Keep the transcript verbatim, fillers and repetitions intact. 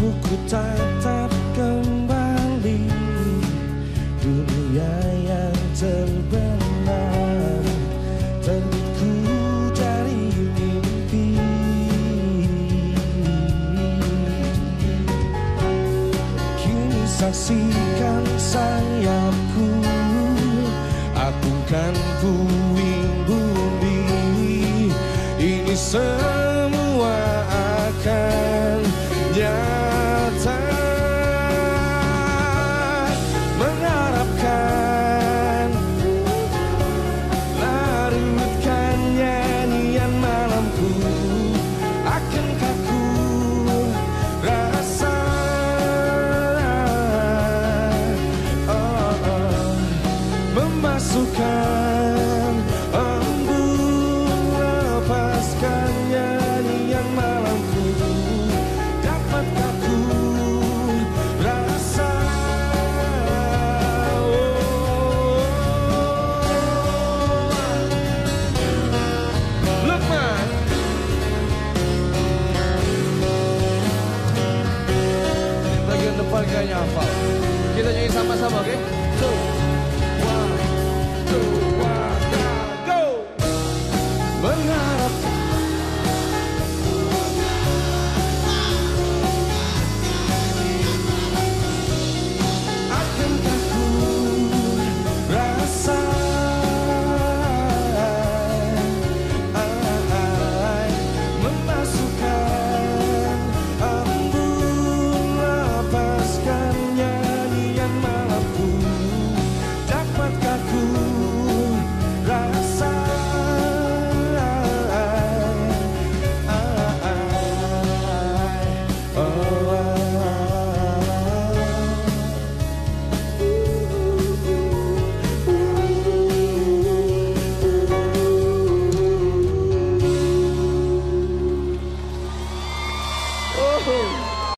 Untuk ku tatap kembali dunia yang terbenam, terbitku dari mimpi. Kini saksikan sayapku, agungkan puing bumi. Ini semua akan nyata. Mengharapkan, larutkan nyanyian malamku. Akankah ku rasa oh, oh, memasukkan embun, lepaskan nyanyian malamku. Dapatkah ku rasa oh. Lukman, bagian depan kayaknya hafal. Kita nyanyi sama-sama, oke? Okay? So